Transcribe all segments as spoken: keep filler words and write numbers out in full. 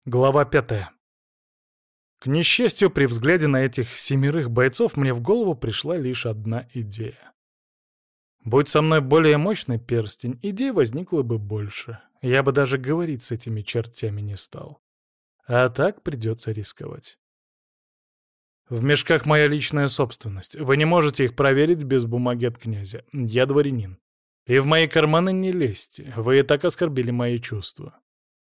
Глава пятая. К несчастью, при взгляде на этих семерых бойцов мне в голову пришла лишь одна идея. Будь со мной более мощный перстень, идей возникло бы больше. Я бы даже говорить с этими чертями не стал. А так придется рисковать. В мешках моя личная собственность. Вы не можете их проверить без бумаги от князя. Я дворянин. И в мои карманы не лезьте. Вы и так оскорбили мои чувства.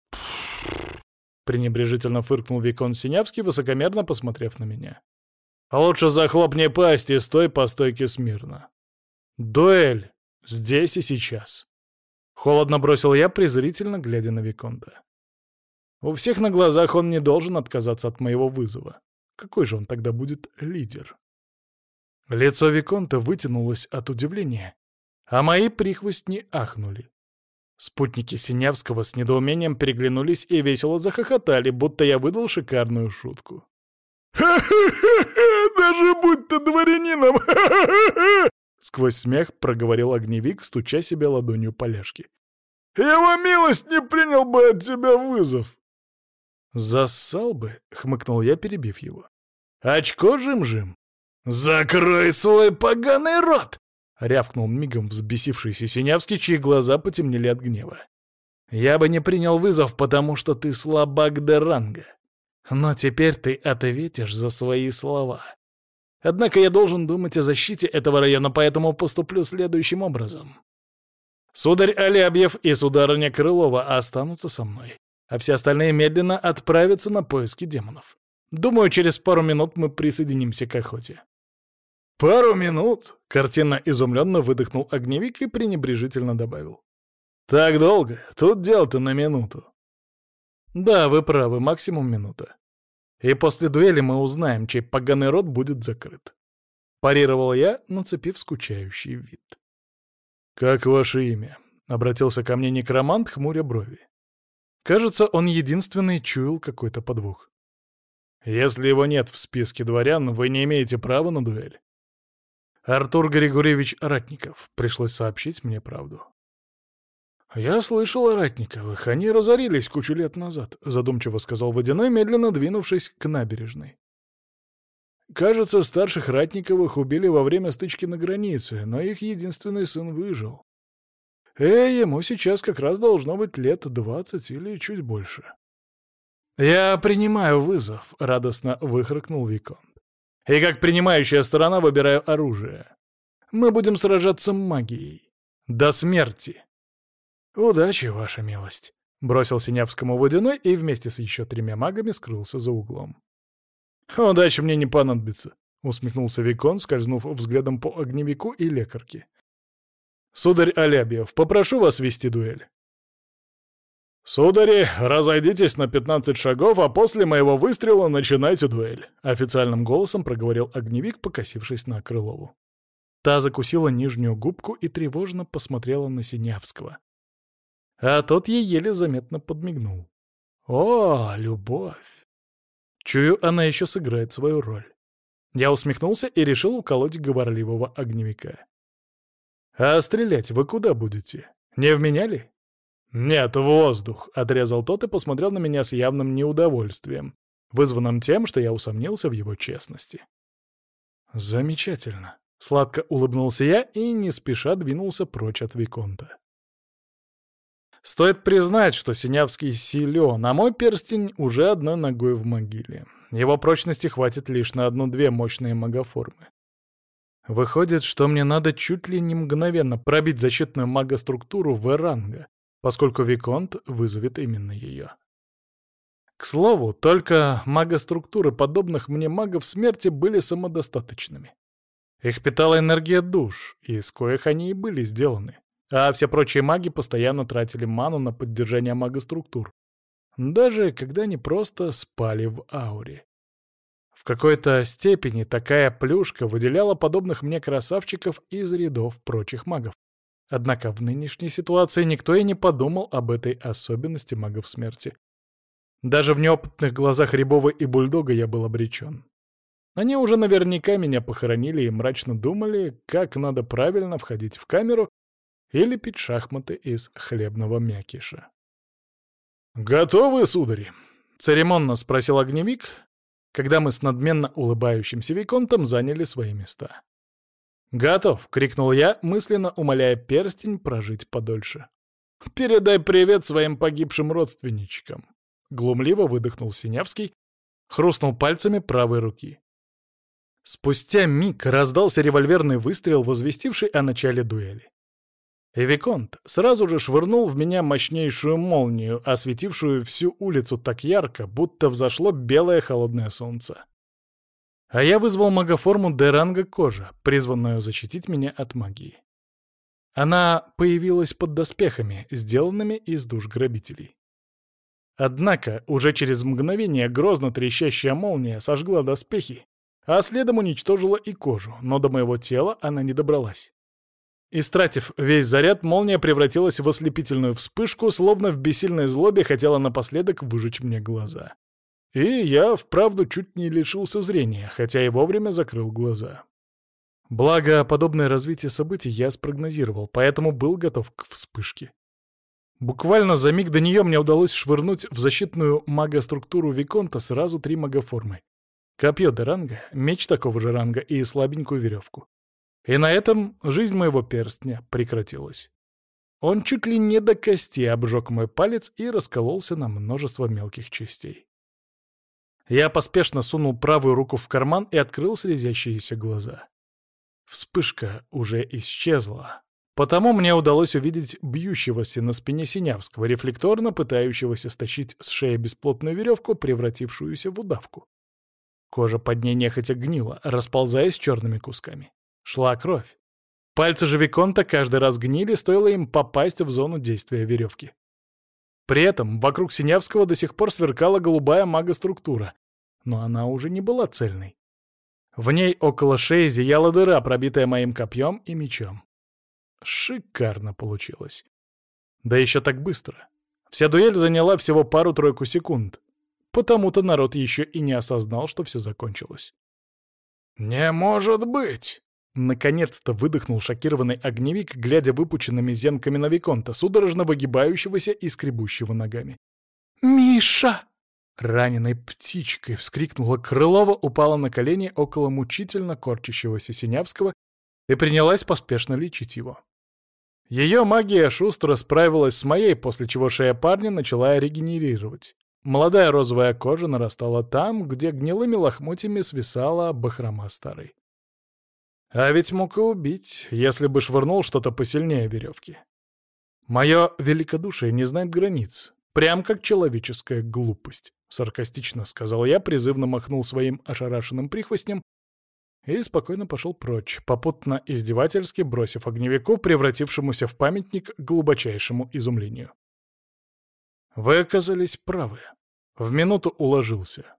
Пренебрежительно фыркнул Викон Синявский, высокомерно посмотрев на меня. «Лучше захлопни пасть и стой по стойке смирно. Дуэль здесь и сейчас». Холодно бросил я, презрительно глядя на Виконта. У всех на глазах он не должен отказаться от моего вызова. Какой же он тогда будет лидер? Лицо Виконта вытянулось от удивления, а мои прихвостни ахнули. Спутники Синявского с недоумением переглянулись и весело захохотали, будто я выдал шикарную шутку. «Ха-ха-ха! Даже будь ты дворянином! Ха-ха-ха!» Сквозь смех проговорил огневик, стуча себе ладонью по ляжке. «Его милость не принял бы от тебя вызов!» «Зассал бы!» — хмыкнул я, перебив его. «Очко жим-жим!» «Закрой свой поганый рот!» — рявкнул мигом взбесившийся Синявский, чьи глаза потемнели от гнева. «Я бы не принял вызов, потому что ты слабак до ранга. Но теперь ты ответишь за свои слова. Однако я должен думать о защите этого района, поэтому поступлю следующим образом. Сударь Алябьев и сударыня Крылова останутся со мной, а все остальные медленно отправятся на поиски демонов. Думаю, через пару минут мы присоединимся к охоте». «Пару минут?» — картинно изумленно выдохнул огневик и пренебрежительно добавил. «Так долго? Тут дело-то на минуту». «Да, вы правы, максимум минута. И после дуэли мы узнаем, чей поганый рот будет закрыт». Парировал я, нацепив скучающий вид. «Как ваше имя?» — обратился ко мне некромант, хмуря брови. Кажется, он единственный чуял какой-то подвох. «Если его нет в списке дворян, вы не имеете права на дуэль». «Артур Григорьевич Ратников», — пришлось сообщить мне правду. «Я слышал о Ратниковых, они разорились кучу лет назад», — задумчиво сказал Водяной, медленно двинувшись к набережной. «Кажется, старших Ратниковых убили во время стычки на границе, но их единственный сын выжил. Э, ему сейчас как раз должно быть лет двадцать или чуть больше». «Я принимаю вызов», — радостно выхрыкнул Виконт. «И как принимающая сторона выбираю оружие. Мы будем сражаться магией. До смерти». «Удачи, ваша милость», — бросил Синявскому Водяной и вместе с еще тремя магами скрылся за углом. «Удачи мне не понадобится», — усмехнулся Викон, скользнув взглядом по огневику и лекарке. «Сударь Алябьев, попрошу вас вести дуэль». «Судари, разойдитесь на пятнадцать шагов, а после моего выстрела начинайте дуэль», — официальным голосом проговорил огневик, покосившись на Крылову. Та закусила нижнюю губку и тревожно посмотрела на Синявского. А тот ей еле заметно подмигнул. «О, любовь! Чую, она еще сыграет свою роль». Я усмехнулся и решил уколоть говорливого огневика. «А стрелять вы куда будете? Не в меня ли?» «Нет, в воздух», — отрезал тот и посмотрел на меня с явным неудовольствием, вызванным тем, что я усомнился в его честности. «Замечательно», — сладко улыбнулся я и не спеша двинулся прочь от Виконта. Стоит признать, что Синявский силен, а мой перстень уже одной ногой в могиле. Его прочности хватит лишь на одну-две мощные магоформы. Выходит, что мне надо чуть ли не мгновенно пробить защитную магоструктуру В-ранга, поскольку Виконт вызовет именно ее. К слову, только магоструктуры подобных мне магов смерти были самодостаточными. Их питала энергия душ, из коих они и были сделаны, а все прочие маги постоянно тратили ману на поддержание магоструктур, даже когда они просто спали в ауре. В какой-то степени такая плюшка выделяла подобных мне красавчиков из рядов прочих магов. Однако в нынешней ситуации никто и не подумал об этой особенности магов смерти. Даже в неопытных глазах Рябова и Бульдога я был обречен. Они уже наверняка меня похоронили и мрачно думали, как надо правильно входить в камеру или пить шахматы из хлебного мякиша. «Готовы, судари?» — церемонно спросил огневик, когда мы с надменно улыбающимся виконтом заняли свои места. «Готов!» — крикнул я, мысленно умоляя перстень прожить подольше. «Передай привет своим погибшим родственничкам!» — глумливо выдохнул Синявский, хрустнул пальцами правой руки. Спустя миг раздался револьверный выстрел, возвестивший о начале дуэли. И виконт сразу же швырнул в меня мощнейшую молнию, осветившую всю улицу так ярко, будто взошло белое холодное солнце. А я вызвал магоформу Д-ранга кожа, призванную защитить меня от магии. Она появилась под доспехами, сделанными из душ грабителей. Однако уже через мгновение грозно трещащая молния сожгла доспехи, а следом уничтожила и кожу, но до моего тела она не добралась. Истратив весь заряд, молния превратилась в ослепительную вспышку, словно в бессильной злобе хотела напоследок выжечь мне глаза. И я, вправду, чуть не лишился зрения, хотя и вовремя закрыл глаза. Благо, подобное развитие событий я спрогнозировал, поэтому был готов к вспышке. Буквально за миг до нее мне удалось швырнуть в защитную магоструктуру виконта сразу три магоформы. Копье Д-ранга, меч такого же ранга и слабенькую веревку. И на этом жизнь моего перстня прекратилась. Он чуть ли не до кости обжег мой палец и раскололся на множество мелких частей. Я поспешно сунул правую руку в карман и открыл слезящиеся глаза. Вспышка уже исчезла, потому мне удалось увидеть бьющегося на спине Синявского, рефлекторно пытающегося стащить с шеи бесплотную веревку, превратившуюся в удавку. Кожа под ней нехотя гнила, расползаясь черными кусками. Шла кровь. Пальцы же виконта каждый раз гнили, стоило им попасть в зону действия веревки. При этом вокруг Синявского до сих пор сверкала голубая магоструктура, но она уже не была цельной. В ней около шеи зияла дыра, пробитая моим копьем и мечом. Шикарно получилось. Да еще так быстро. Вся дуэль заняла всего пару-тройку секунд. Потому-то народ еще и не осознал, что все закончилось. «Не может быть!» Наконец-то выдохнул шокированный огневик, глядя выпученными зенками на виконта, судорожно выгибающегося и скребущего ногами. «Миша!» Раненой птичкой вскрикнула Крылова, упала на колени около мучительно корчащегося Синявского и принялась поспешно лечить его. Ее магия шустро справилась с моей, после чего шея парня начала регенерировать. Молодая розовая кожа нарастала там, где гнилыми лохмотьями свисала бахрома старой. А ведь мог и убить, если бы швырнул что-то посильнее веревки. Мое великодушие не знает границ, прям как человеческая глупость, саркастично сказал я, призывно махнул своим ошарашенным прихвостнем и спокойно пошел прочь, попутно издевательски бросив огневику, превратившемуся в памятник глубочайшему изумлению. Вы оказались правы. В минуту уложился.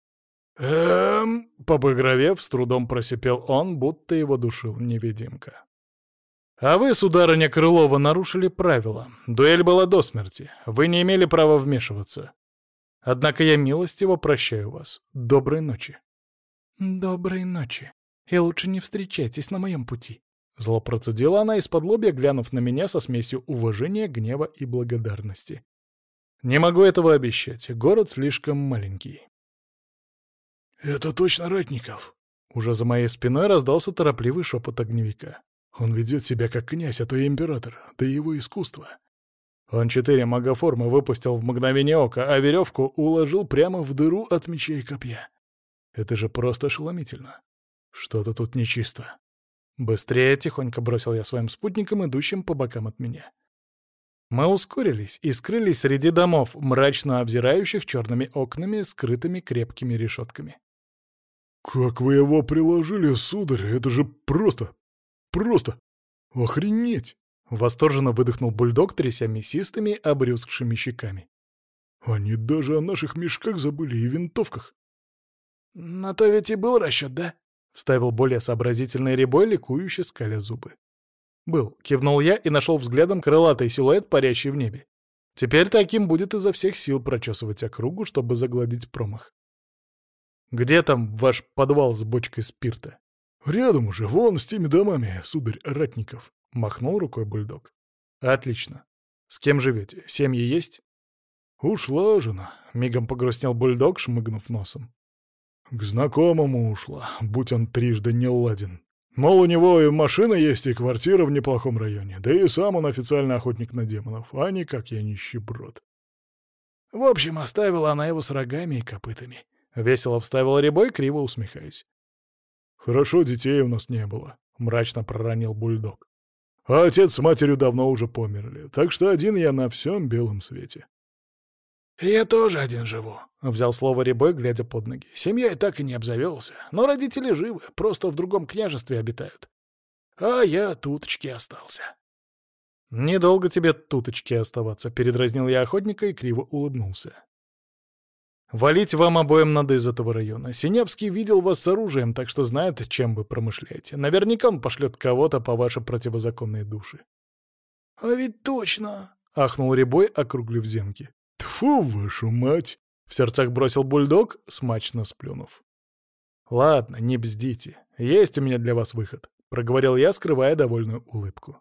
«Эм...» — побагровев, с трудом просипел он, будто его душил невидимка. «А вы, сударыня Крылова, нарушили правила. Дуэль была до смерти. Вы не имели права вмешиваться. Однако я милостиво прощаю вас. Доброй ночи». «Доброй ночи. И лучше не встречайтесь на моем пути». Зло процедила она из-под лобья, глянув на меня со смесью уважения, гнева и благодарности. «Не могу этого обещать. Город слишком маленький». «Это точно Ратников?» Уже за моей спиной раздался торопливый шепот огневика. «Он ведет себя как князь, а то и император, да и его искусство. Он четыре магоформы выпустил в мгновение ока, а веревку уложил прямо в дыру от меча и копья. Это же просто ошеломительно. Что-то тут нечисто». «Быстрее!» — тихонько бросил я своим спутникам, идущим по бокам от меня. Мы ускорились и скрылись среди домов, мрачно обзирающих черными окнами, скрытыми крепкими решетками. «Как вы его приложили, сударь, это же просто, просто, охренеть!» — восторженно выдохнул бульдог, тряся мясистыми, обрюзгшими щеками. «Они даже о наших мешках забыли и винтовках». «На то ведь и был расчет, да?» — вставил более сообразительный рябой, ликующе скаля зубы. «Был», — кивнул я и нашел взглядом крылатый силуэт, парящий в небе. Теперь таким будет изо всех сил прочесывать округу, чтобы загладить промах. «Где там ваш подвал с бочкой спирта?» «Рядом уже, вон с теми домами, сударь Ратников», — махнул рукой бульдог. «Отлично. С кем живете? Семьи есть?» «Ушла жена», — мигом погрустнел бульдог, шмыгнув носом. «К знакомому ушла, будь он трижды не ладен. Мол, у него и машина есть, и квартира в неплохом районе, да и сам он официальный охотник на демонов, а не как я нищеброд». В общем, оставила она его с рогами и копытами. Весело вставил Рябой, криво усмехаясь. «Хорошо, детей у нас не было», — мрачно проронил бульдог. «А отец с матерью давно уже померли, так что один я на всем белом свете». «Я тоже один живу», — взял слово Рябой, глядя под ноги. «Семьей так и не обзавелся, но родители живы, просто в другом княжестве обитают. А я туточки остался». «Недолго тебе туточки оставаться», — передразнил я охотника и криво улыбнулся. «Валить вам обоим надо из этого района. Синявский видел вас с оружием, так что знает, чем вы промышляете. Наверняка он пошлет кого-то по ваши противозаконные души». «А ведь точно!» — ахнул Рябой, округлив зенки. «Тьфу, вашу мать!» — в сердцах бросил бульдог, смачно сплюнув. «Ладно, не бздите. Есть у меня для вас выход», — проговорил я, скрывая довольную улыбку.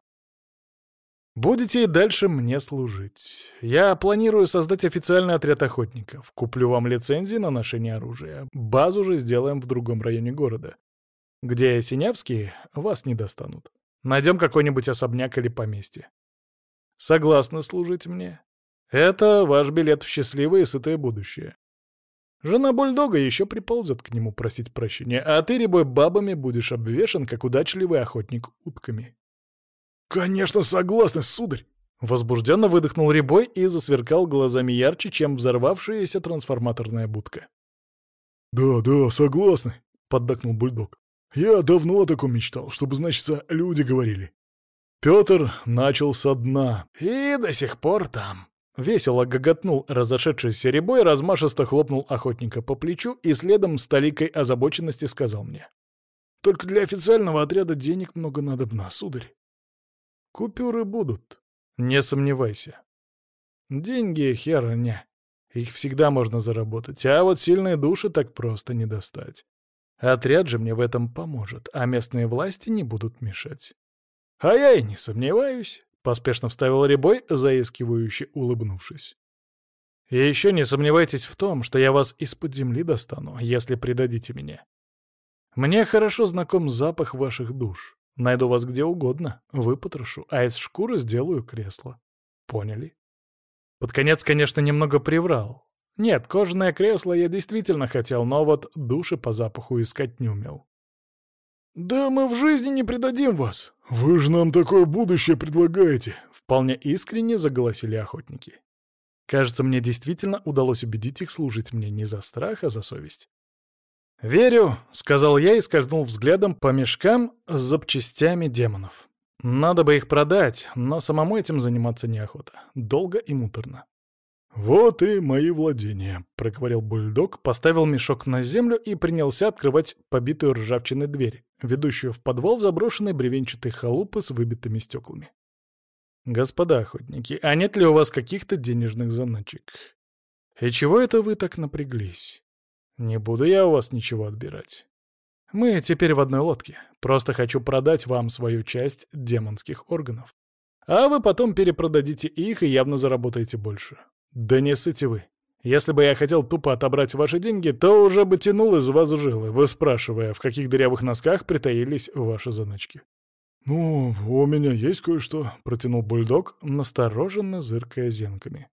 «Будете и дальше мне служить. Я планирую создать официальный отряд охотников. Куплю вам лицензии на ношение оружия. Базу же сделаем в другом районе города, где синявские вас не достанут. Найдем какой-нибудь особняк или поместье. Согласны служить мне? Это ваш билет в счастливое и сытое будущее. Жена бульдога еще приползет к нему просить прощения, а ты, Рябой, бабами будешь обвешан, как удачливый охотник утками». «Конечно, согласны, сударь!» Возбужденно выдохнул Рябой и засверкал глазами ярче, чем взорвавшаяся трансформаторная будка. «Да, да, согласны!» — поддакнул бульдог. «Я давно о таком мечтал, чтобы, значится, люди говорили». Петр начал со дна. «И до сих пор там». Весело гоготнул разошедшийся Рябой, размашисто хлопнул охотника по плечу и следом с толикой озабоченности сказал мне. «Только для официального отряда денег много надобно, сударь». «Купюры будут, не сомневайся. Деньги — херня. Их всегда можно заработать, а вот сильные души так просто не достать. Отряд же мне в этом поможет, а местные власти не будут мешать». «А я и не сомневаюсь», — поспешно вставил Рябой, заискивающе улыбнувшись. «И еще не сомневайтесь в том, что я вас из-под земли достану, если предадите меня. Мне хорошо знаком запах ваших душ. Найду вас где угодно, выпотрошу, а из шкуры сделаю кресло. Поняли?» Под конец, конечно, немного приврал. Нет, кожаное кресло я действительно хотел, но вот души по запаху искать не умел. «Да мы в жизни не предадим вас! Вы же нам такое будущее предлагаете!» Вполне искренне заголосили охотники. Кажется, мне действительно удалось убедить их служить мне не за страх, а за совесть. «Верю», — сказал я и скользнул взглядом по мешкам с запчастями демонов. «Надо бы их продать, но самому этим заниматься неохота. Долго и муторно». «Вот и мои владения», — проговорил бульдог, поставил мешок на землю и принялся открывать побитую ржавчиной дверь, ведущую в подвал заброшенной бревенчатой халупы с выбитыми стеклами. «Господа охотники, а нет ли у вас каких-то денежных заначек? И чего это вы так напряглись? Не буду я у вас ничего отбирать. Мы теперь в одной лодке. Просто хочу продать вам свою часть демонских органов. А вы потом перепродадите их и явно заработаете больше. Да не сыте вы. Если бы я хотел тупо отобрать ваши деньги, то уже бы тянул из вас жилы, вы спрашивая, в каких дырявых носках притаились ваши заначки». «Ну, у меня есть кое-что», — протянул бульдог, настороженно зыркая зенками.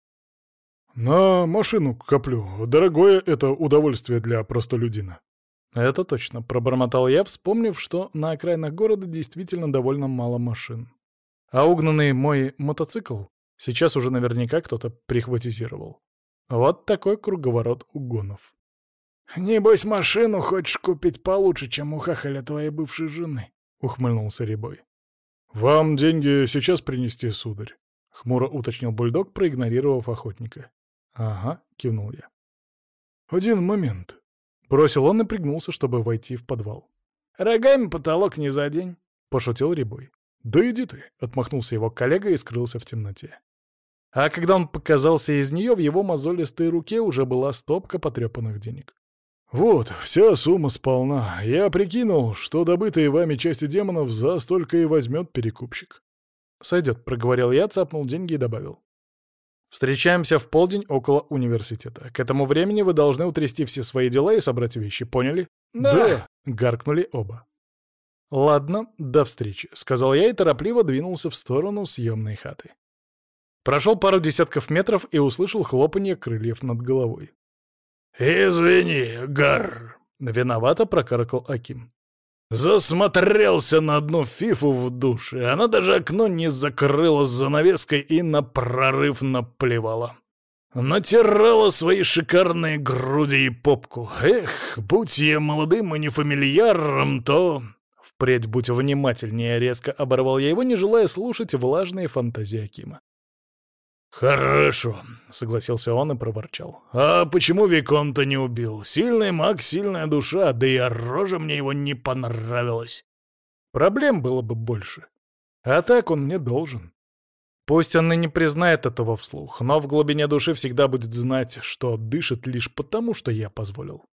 «На машину коплю. Дорогое это удовольствие для простолюдина». «Это точно», — пробормотал я, вспомнив, что на окраинах города действительно довольно мало машин. А угнанный мой мотоцикл сейчас уже наверняка кто-то прихватизировал. Вот такой круговорот угонов. «Небось, машину хочешь купить получше, чем у хахаля твоей бывшей жены», — ухмыльнулся Рябой. «Вам деньги сейчас принести, сударь?» — хмуро уточнил бульдог, проигнорировав охотника. «Ага», — кивнул я. «Один момент». Бросил он и пригнулся, чтобы войти в подвал. «Рогами потолок не задень», — пошутил Рябой. «Да иди ты», — отмахнулся его коллега и скрылся в темноте. А когда он показался из нее, в его мозолистой руке уже была стопка потрепанных денег. «Вот, вся сумма сполна. Я прикинул, что добытые вами части демонов за столько и возьмет перекупщик». «Сойдет», — проговорил я, цапнул деньги и добавил. Встречаемся в полдень около университета. К этому времени вы должны утрясти все свои дела и собрать вещи, поняли?» «Да!» — гаркнули оба. «Ладно, до встречи», — сказал я и торопливо двинулся в сторону съемной хаты. Прошел пару десятков метров и услышал хлопанье крыльев над головой. «Извини, Гар!» — виновато прокаркал Аким. «Засмотрелся на одну фифу в душе. Она даже окно не закрыла с занавеской и на прорыв наплевала. Натирала свои шикарные груди и попку. Эх, будь я молодым и не фамильяром, то...» «Впредь будь внимательнее», — резко оборвал я его, не желая слушать влажные фантазии Акима. «Хорошо», — согласился он и проворчал. «А почему Виконта не убил? Сильный маг, сильная душа, да и рожа мне его не понравилась». «Проблем было бы больше. А так он мне должен. Пусть он и не признает этого вслух, но в глубине души всегда будет знать, что дышит лишь потому, что я позволил».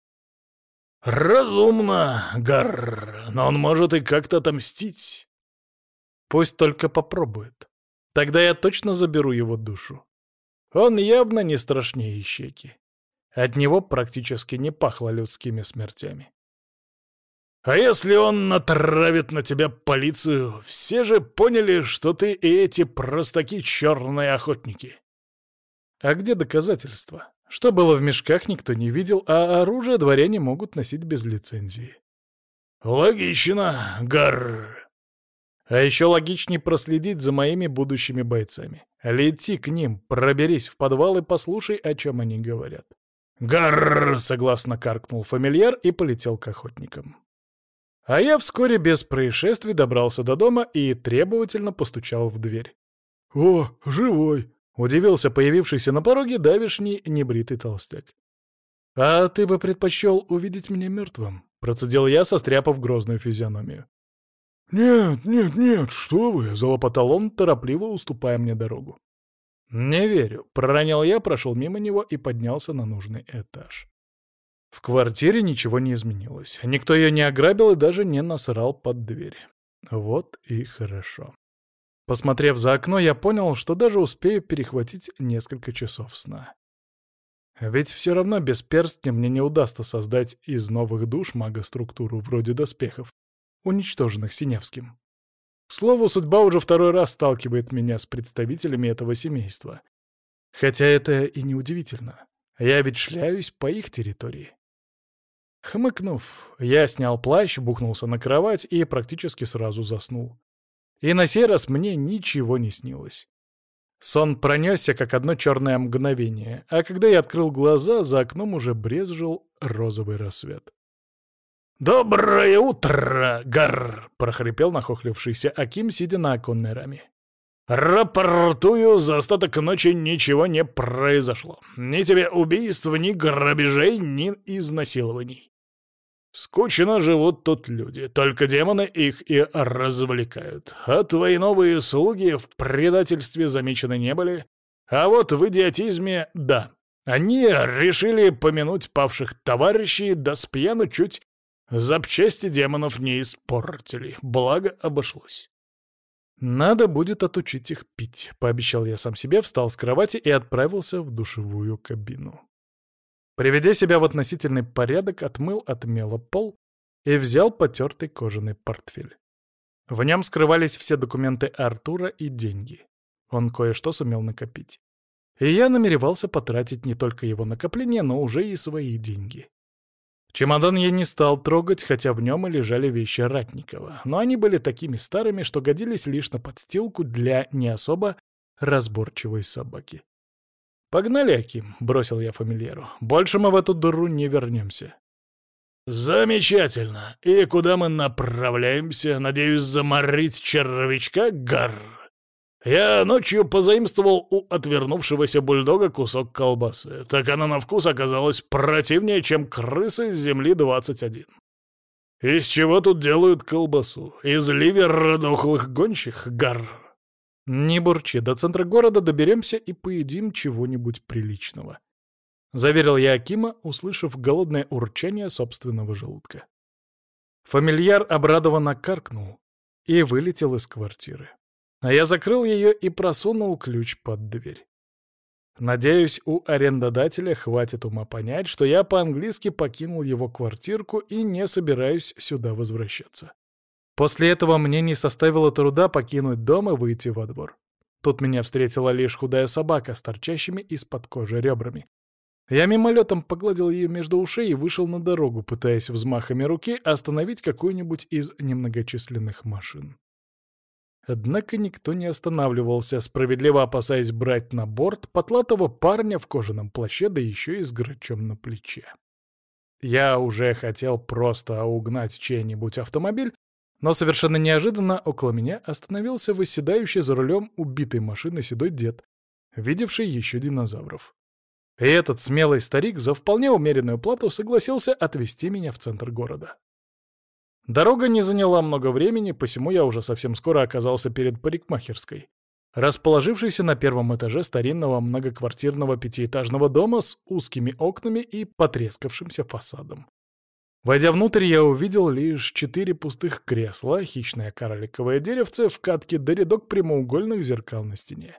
«Разумно, Гар, но он может и как-то отомстить». «Пусть только попробует. Тогда я точно заберу его душу. Он явно не страшнее ищейки. От него практически не пахло людскими смертями». «А если он натравит на тебя полицию? Все же поняли, что ты и эти простаки черные охотники». «А где доказательства? Что было в мешках, никто не видел, а оружие дворяне могут носить без лицензии». «Логично, Гар». А еще логичнее проследить за моими будущими бойцами. Лети к ним, проберись в подвал и послушай, о чем они говорят. «Гарр!» — согласно каркнул фамильяр и полетел к охотникам. А я вскоре без происшествий добрался до дома и требовательно постучал в дверь. «О, живой!» — удивился появившийся на пороге давишний небритый толстяк. «А ты бы предпочел увидеть меня мертвым?» — процедил я, состряпав грозную физиономию. «Нет, нет, нет, что вы!» — залопотал он, торопливо уступая мне дорогу. «Не верю», — проронил я, прошел мимо него и поднялся на нужный этаж. В квартире ничего не изменилось. Никто ее не ограбил и даже не насрал под дверь. Вот и хорошо. Посмотрев за окно, я понял, что даже успею перехватить несколько часов сна. Ведь все равно без перстня мне не удастся создать из новых душ магоструктуру вроде доспехов, уничтоженных Синявским. К слову, судьба уже второй раз сталкивает меня с представителями этого семейства. Хотя это и не удивительно. Я ведь шляюсь по их территории. Хмыкнув, я снял плащ, бухнулся на кровать и практически сразу заснул. И на сей раз мне ничего не снилось. Сон пронесся, как одно черное мгновение, а когда я открыл глаза, за окном уже брезжил розовый рассвет. «Доброе утро, Гар!» — прохрипел нахохлившийся Аким, сидя на оконной раме. «Рапортую, за остаток ночи ничего не произошло. Ни тебе убийств, ни грабежей, ни изнасилований. Скучно живут тут люди, только демоны их и развлекают. А твои новые слуги в предательстве замечены не были. А вот в идиотизме — да. Они решили помянуть павших товарищей, да с пьяну чуть запчасти демонов не испортили. Благо обошлось». «Надо будет отучить их пить», — пообещал я сам себе, встал с кровати и отправился в душевую кабину. Приведя себя в относительный порядок, отмыл от мела пол и взял потертый кожаный портфель. В нем скрывались все документы Артура и деньги. Он кое-что сумел накопить. И я намеревался потратить не только его накопления, но уже и свои деньги. Чемодан я не стал трогать, хотя в нем и лежали вещи Ратникова, но они были такими старыми, что годились лишь на подстилку для не особо разборчивой собаки. «Погнали, Аким», — бросил я фамильяру. «Больше мы в эту дыру не вернемся». «Замечательно. И куда мы направляемся? Надеюсь, заморить червячка, Гар?» «Я ночью позаимствовал у отвернувшегося бульдога кусок колбасы. Так она на вкус оказалась противнее, чем крысы с земли двадцать один. Из чего тут делают колбасу? Из ливера дохлых гончих, Гар?» «Не бурчи, до центра города доберемся и поедим чего-нибудь приличного», — заверил я Акима, услышав голодное урчание собственного желудка. Фамильяр обрадованно каркнул и вылетел из квартиры. А я закрыл ее и просунул ключ под дверь. Надеюсь, у арендодателя хватит ума понять, что я по-английски покинул его квартирку и не собираюсь сюда возвращаться. После этого мне не составило труда покинуть дом и выйти во двор. Тут меня встретила лишь худая собака с торчащими из-под кожи ребрами. Я мимолетом погладил ее между ушей и вышел на дорогу, пытаясь взмахами руки остановить какую-нибудь из немногочисленных машин. Однако никто не останавливался, справедливо опасаясь брать на борт потлатого парня в кожаном плаще, да еще и с грачом на плече. Я уже хотел просто угнать чей-нибудь автомобиль, но совершенно неожиданно около меня остановился восседающий за рулем убитой машины седой дед, видевший еще динозавров. И этот смелый старик за вполне умеренную плату согласился отвезти меня в центр города. Дорога не заняла много времени, посему я уже совсем скоро оказался перед парикмахерской, расположившейся на первом этаже старинного многоквартирного пятиэтажного дома с узкими окнами и потрескавшимся фасадом. Войдя внутрь, я увидел лишь четыре пустых кресла, хищное карликовое деревце в катке да рядок прямоугольных зеркал на стене.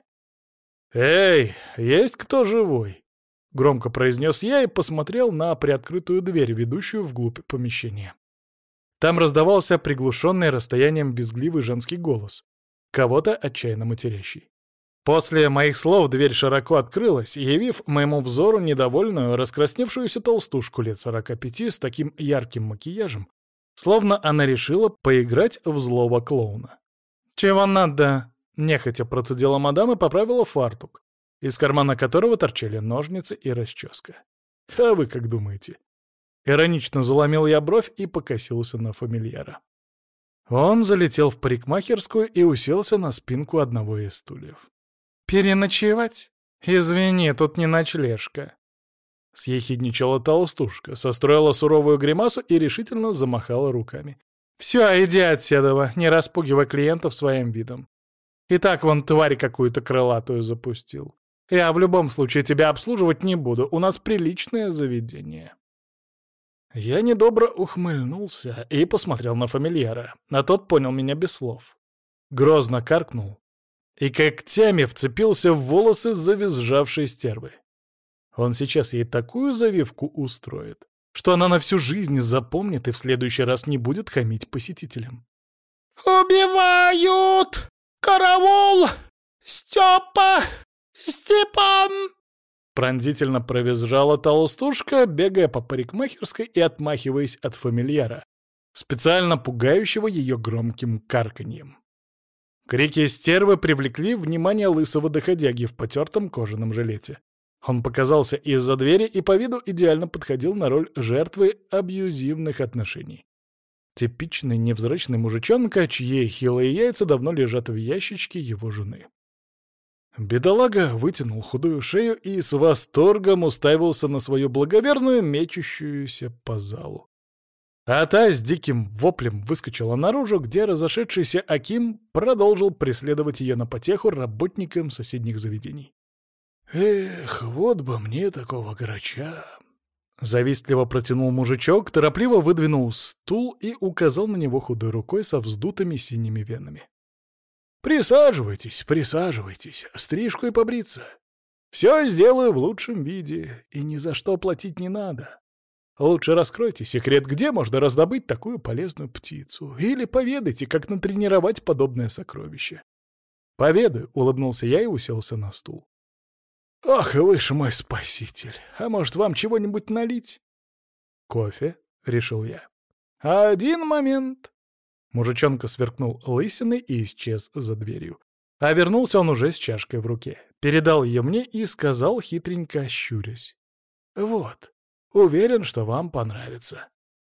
«Эй, есть кто живой?» — громко произнес я и посмотрел на приоткрытую дверь, ведущую вглубь помещения. Там раздавался приглушенный расстоянием визгливый женский голос, кого-то отчаянно матерящий. После моих слов дверь широко открылась, явив моему взору недовольную, раскрасневшуюся толстушку лет сорока пяти с таким ярким макияжем, словно она решила поиграть в злого клоуна. «Чего надо?» — нехотя процедила мадам и поправила фартук, из кармана которого торчали ножницы и расческа. «А вы как думаете?» Иронично заломил я бровь и покосился на фамильяра. Он залетел в парикмахерскую и уселся на спинку одного из стульев. «Переночевать? Извини, тут не ночлежка». Съехидничала толстушка, состроила суровую гримасу и решительно замахала руками. «Все, иди отседова, не распугивай клиентов своим видом. И так вон тварь какую-то крылатую запустил. Я в любом случае тебя обслуживать не буду, у нас приличное заведение». Я недобро ухмыльнулся и посмотрел на фамильяра, а тот понял меня без слов. Грозно каркнул и когтями вцепился в волосы завизжавшей стервы. Он сейчас ей такую завивку устроит, что она на всю жизнь запомнит и в следующий раз не будет хамить посетителям. «Убивают! Караул! Степа! Степан!» Пронзительно провизжала толстушка, бегая по парикмахерской и отмахиваясь от фамильяра, специально пугающего ее громким карканьем. Крики стервы привлекли внимание лысого доходяги в потертом кожаном жилете. Он показался из-за двери и по виду идеально подходил на роль жертвы абьюзивных отношений. Типичный невзрачный мужичонка, чьи хилые яйца давно лежат в ящичке его жены. Бедолага вытянул худую шею и с восторгом уставился на свою благоверную, мечущуюся по залу. А та с диким воплем выскочила наружу, где разошедшийся Аким продолжил преследовать ее на потеху работникам соседних заведений. «Эх, вот бы мне такого грача!» Завистливо протянул мужичок, торопливо выдвинул стул и указал на него худой рукой со вздутыми синими венами. «Присаживайтесь, присаживайтесь, стрижку и побриться. Все сделаю в лучшем виде, и ни за что платить не надо. Лучше раскройте секрет, где можно раздобыть такую полезную птицу, или поведайте, как натренировать подобное сокровище». «Поведаю», — улыбнулся я и уселся на стул. «Ох, вы ж мой спаситель! А может, вам чего-нибудь налить?» «Кофе?» — решил я. «Один момент!» Мужичонка сверкнул лысиной и исчез за дверью. А вернулся он уже с чашкой в руке. Передал ее мне и сказал, хитренько щурясь: «Вот, уверен, что вам понравится».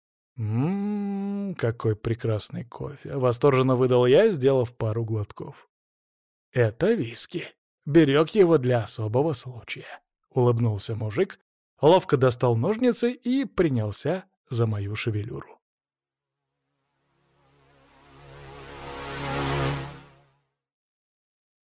«Ммм, какой прекрасный кофе!» — восторженно выдал я, сделав пару глотков. «Это виски. Берег его для особого случая», — улыбнулся мужик, ловко достал ножницы и принялся за мою шевелюру.